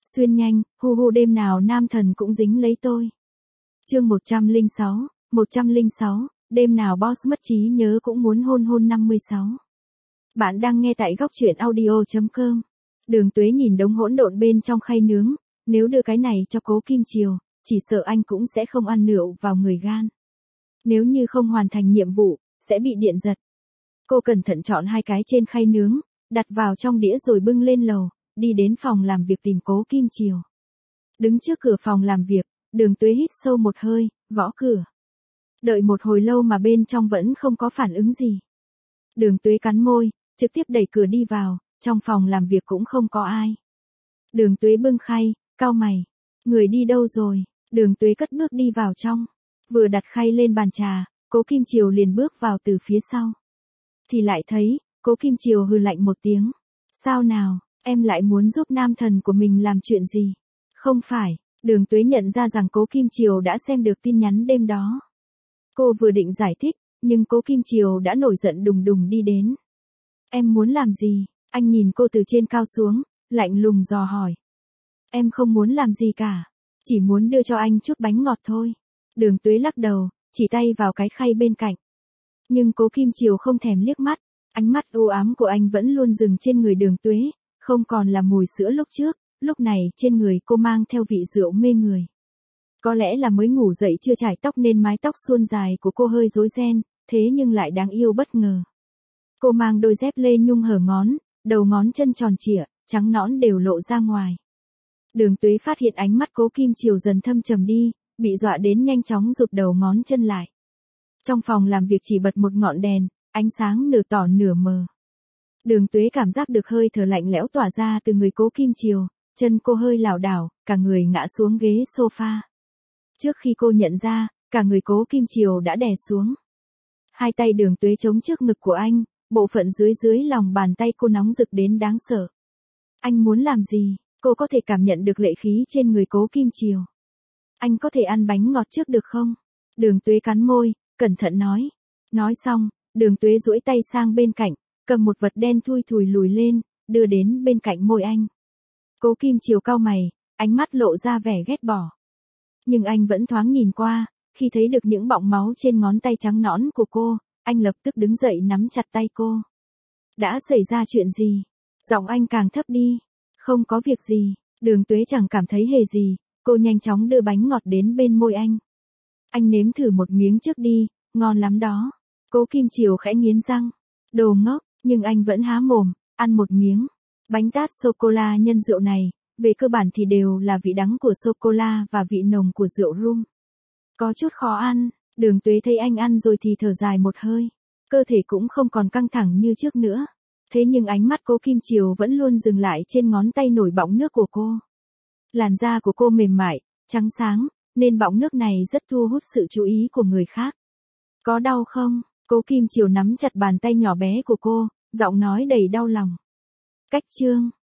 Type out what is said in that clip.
Xuyên nhanh, hu hu đêm nào nam thần cũng dính lấy tôi. Chương 106, đêm nào boss mất trí nhớ cũng muốn hôn hôn 56. Bạn đang nghe tại góc truyện audio.com. Đường Tuế nhìn đống hỗn độn bên trong khay nướng, nếu đưa cái này cho Cố Kim Chiều, chỉ sợ anh cũng sẽ không ăn rượu vào người gan. Nếu như không hoàn thành nhiệm vụ, sẽ bị điện giật. Cô cẩn thận chọn hai cái trên khay nướng, đặt vào trong đĩa rồi bưng lên lầu, đi đến phòng làm việc tìm Cố Kim Chiều. Đứng trước cửa phòng làm việc, Đường Tuế hít sâu một hơi, gõ cửa. Đợi một hồi lâu mà bên trong vẫn không có phản ứng gì. Đường Tuế cắn môi, trực tiếp đẩy cửa đi vào, trong phòng làm việc cũng không có ai. Đường Tuế bưng khay, cau mày. Người đi đâu rồi? Đường Tuế cất bước đi vào trong. Vừa đặt khay lên bàn trà, Cố Kim Chiều liền bước vào từ phía sau. Thì lại thấy, Cố Kim Chiều hừ lạnh một tiếng. Sao nào, em lại muốn giúp nam thần của mình làm chuyện gì? Không phải, Đường Tuế nhận ra rằng Cố Kim Chiều đã xem được tin nhắn đêm đó. Cô vừa định giải thích, nhưng Cố Kim Chiều đã nổi giận đùng đùng đi đến. Em muốn làm gì? Anh nhìn cô từ trên cao xuống, lạnh lùng dò hỏi. Em không muốn làm gì cả, chỉ muốn đưa cho anh chút bánh ngọt thôi. Đường Tuế lắc đầu, chỉ tay vào cái khay bên cạnh. Nhưng Cố Kim Chiều không thèm liếc mắt, ánh mắt u ám của anh vẫn luôn dừng trên người Đường Tuế, không còn là mùi sữa lúc trước, lúc này trên người cô mang theo vị rượu mê người. Có lẽ là mới ngủ dậy chưa chải tóc nên mái tóc suôn dài của cô hơi rối ren, thế nhưng lại đáng yêu bất ngờ. Cô mang đôi dép lê nhung hở ngón, đầu ngón chân tròn trịa, trắng nõn đều lộ ra ngoài. Đường Tuế phát hiện ánh mắt Cố Kim Chiều dần thâm trầm đi, bị dọa đến nhanh chóng rụt đầu ngón chân lại. Trong phòng làm việc chỉ bật một ngọn đèn, ánh sáng nửa tỏ nửa mờ. Đường Tuế cảm giác được hơi thở lạnh lẽo tỏa ra từ người Cố Kim Chiều, chân cô hơi lảo đảo, cả người ngã xuống ghế sofa. Trước khi cô nhận ra, cả người Cố Kim Chiều đã đè xuống. Hai tay Đường Tuế chống trước ngực của anh, bộ phận dưới lòng bàn tay cô nóng rực đến đáng sợ. Anh muốn làm gì? Cô có thể cảm nhận được lệ khí trên người Cố Kim Chiều. Anh có thể ăn bánh ngọt trước được không? Đường Tuế cắn môi, cẩn thận nói. Nói xong, Đường Tuế duỗi tay sang bên cạnh, cầm một vật đen thui thùi lùi lên, đưa đến bên cạnh môi anh. Cố Kim Chiều cau mày, ánh mắt lộ ra vẻ ghét bỏ. Nhưng anh vẫn thoáng nhìn qua, khi thấy được những bọng máu trên ngón tay trắng nõn của cô, anh lập tức đứng dậy nắm chặt tay cô. Đã xảy ra chuyện gì? Giọng anh càng thấp đi. Không có việc gì, Đường Tuế chẳng cảm thấy hề gì, cô nhanh chóng đưa bánh ngọt đến bên môi anh. Anh nếm thử một miếng trước đi, ngon lắm đó. Cố Kim Chiều khẽ nghiến răng. Đồ ngốc, nhưng anh vẫn há mồm, ăn một miếng. Bánh tart sô-cô-la nhân rượu này, về cơ bản thì đều là vị đắng của sô-cô-la và vị nồng của rượu rum. Có chút khó ăn, Đường Tuế thấy anh ăn rồi thì thở dài một hơi. Cơ thể cũng không còn căng thẳng như trước nữa. Thế nhưng ánh mắt Cố Kim Chiều vẫn luôn dừng lại trên ngón tay nổi bọng nước của cô. Làn da của cô mềm mại, trắng sáng, nên bọng nước này rất thu hút sự chú ý của người khác. Có đau không? Cố Kim Chiều nắm chặt bàn tay nhỏ bé của cô, giọng nói đầy đau lòng. Cách chương